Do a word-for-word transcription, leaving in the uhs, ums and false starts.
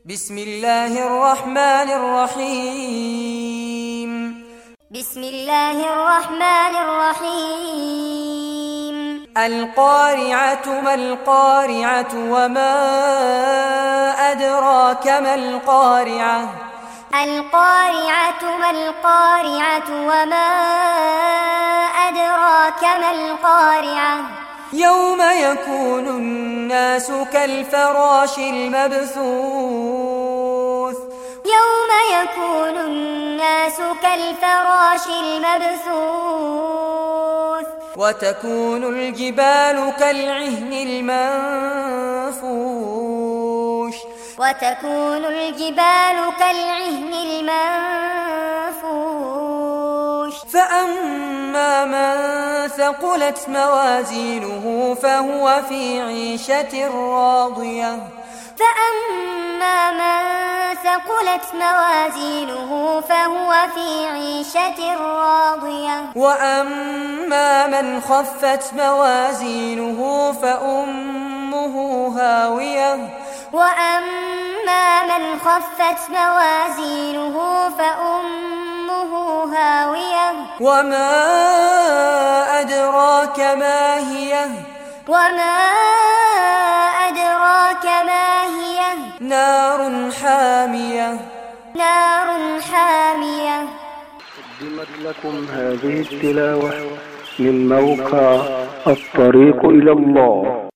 بسم الله الرحمن الرحيم بسم الله الرحمن الرحيم القارعة ما القارعة وما أدراك ما القارعة القارعة ما القارعة وما أدراك ما القارعة يوم يكون الناس كالفراش المبثوث يوم يكون الناس كالفراش المبثوث وتكون الجبال كالعهن المنفوش وتكون الجبال كالعهن المنفوش فأما من ثقلت موازينه فهو في عيشة راضية فأما من ثقلت موازينه فهو في عيشة راضية وأما من خفت موازينه فأمه هاوية وأما من خفت موازينه فأمه هاوية وما أدراك ما هي وما أدراك ما هي نار حامية نار حامية. قدمت لكم هذه التلاوة من موقع الطريق إلى الله.